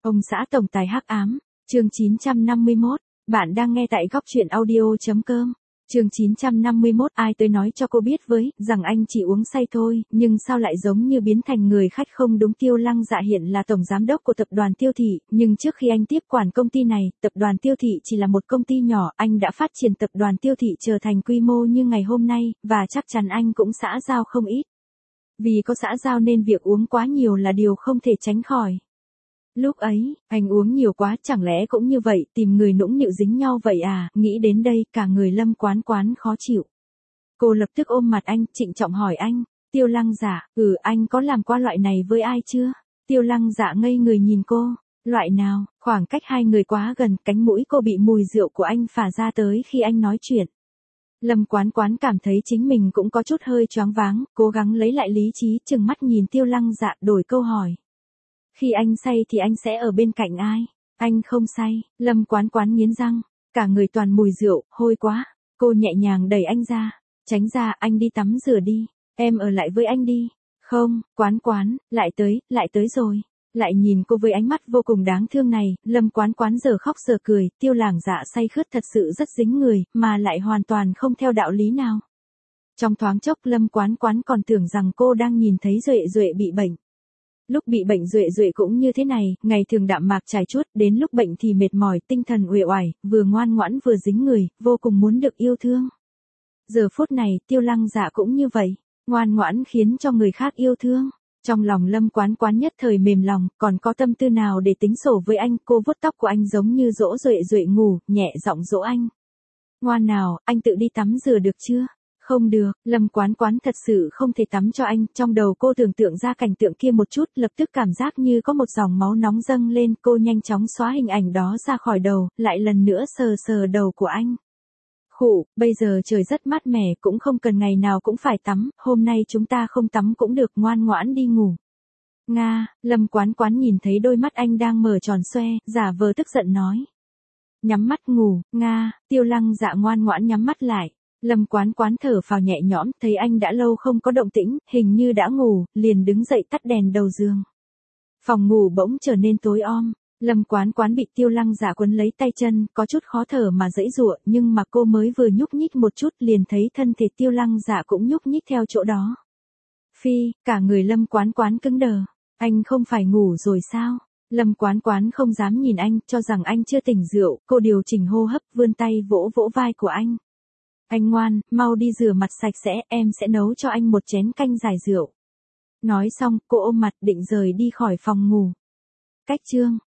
Ông xã tổng tài hắc ám, chương 951, bạn đang nghe tại góc truyện audio.com. Chương 951, ai tới nói cho cô biết với, rằng anh chỉ uống say thôi, nhưng sao lại giống như biến thành người khách không đúng. Tiêu Lăng Dạ hiện là tổng giám đốc của tập đoàn Tiêu Thị, nhưng trước khi anh tiếp quản công ty này, tập đoàn Tiêu Thị chỉ là một công ty nhỏ, anh đã phát triển tập đoàn Tiêu Thị trở thành quy mô như ngày hôm nay, và chắc chắn anh cũng xã giao không ít. Vì có xã giao nên việc uống quá nhiều là điều không thể tránh khỏi. Lúc ấy, anh uống nhiều quá, chẳng lẽ cũng như vậy, tìm người nũng nịu dính nhau vậy à, nghĩ đến đây, cả người Lâm Quán Quán khó chịu. Cô lập tức ôm mặt anh, trịnh trọng hỏi anh, Tiêu Lăng Dạ, anh có làm qua loại này với ai chưa? Tiêu Lăng Dạ ngây người nhìn cô, loại nào, khoảng cách hai người quá gần, cánh mũi cô bị mùi rượu của anh phả ra tới khi anh nói chuyện. Lâm Quán Quán cảm thấy chính mình cũng có chút hơi choáng váng, cố gắng lấy lại lý trí, trừng mắt nhìn Tiêu Lăng Dạ, đổi câu hỏi. Khi anh say thì anh sẽ ở bên cạnh ai? Anh không say. Lâm Quán Quán nghiến răng, cả người toàn mùi rượu, hôi quá. Cô nhẹ nhàng đẩy anh ra, tránh ra, anh đi tắm rửa đi, em ở lại với anh đi. Không, Quán Quán, lại tới rồi. Lại nhìn cô với ánh mắt vô cùng đáng thương này, Lâm Quán Quán giờ khóc giờ cười, Tiêu Lăng Dạ say khướt thật sự rất dính người, mà lại hoàn toàn không theo đạo lý nào. Trong thoáng chốc Lâm Quán Quán còn tưởng rằng cô đang nhìn thấy Duệ Duệ bị bệnh. Lúc bị bệnh Duệ Duệ cũng như thế này, ngày thường đạm mạc trải chuốt, đến lúc bệnh thì mệt mỏi, tinh thần uể oải, vừa ngoan ngoãn vừa dính người, vô cùng muốn được yêu thương. Giờ phút này, Tiêu Lăng Dạ cũng như vậy, ngoan ngoãn khiến cho người khác yêu thương. Trong lòng Lâm Quán Quán nhất thời mềm lòng, còn có tâm tư nào để tính sổ với anh. Cô vuốt tóc của anh giống như dỗ Duệ Duệ ngủ, nhẹ giọng dỗ anh. Ngoan nào, anh tự đi tắm rửa được chưa? Không được, Lâm Quán Quán thật sự không thể tắm cho anh. Trong đầu cô tưởng tượng ra cảnh tượng kia một chút, lập tức cảm giác như có một dòng máu nóng dâng lên. Cô nhanh chóng xóa hình ảnh đó ra khỏi đầu, lại lần nữa sờ sờ đầu của anh. Khụ, bây giờ trời rất mát mẻ, cũng không cần ngày nào cũng phải tắm, hôm nay chúng ta không tắm cũng được, ngoan ngoãn đi ngủ. Nga, Lâm Quán Quán nhìn thấy đôi mắt anh đang mở tròn xoe, giả vờ tức giận nói. Nhắm mắt ngủ, Nga, Tiêu Lăng Dạ ngoan ngoãn nhắm mắt lại. Lâm Quán Quán thở phào nhẹ nhõm, thấy anh đã lâu không có động tĩnh, hình như đã ngủ, liền đứng dậy tắt đèn đầu giường. Phòng ngủ bỗng trở nên tối om. Lâm Quán Quán bị Tiêu Lăng Dạ quấn lấy tay chân, có chút khó thở mà giãy giụa, nhưng mà cô mới vừa nhúc nhích một chút liền thấy thân thể Tiêu Lăng Dạ cũng nhúc nhích theo chỗ đó. Phi, cả người Lâm Quán Quán cứng đờ. Anh không phải ngủ rồi sao? Lâm Quán Quán không dám nhìn anh, cho rằng anh chưa tỉnh rượu, cô điều chỉnh hô hấp, vươn tay vỗ vỗ vai của anh. Anh ngoan, mau đi rửa mặt sạch sẽ, em sẽ nấu cho anh một chén canh giải rượu. Nói xong, cô ôm mặt định rời đi khỏi phòng ngủ. Cách chương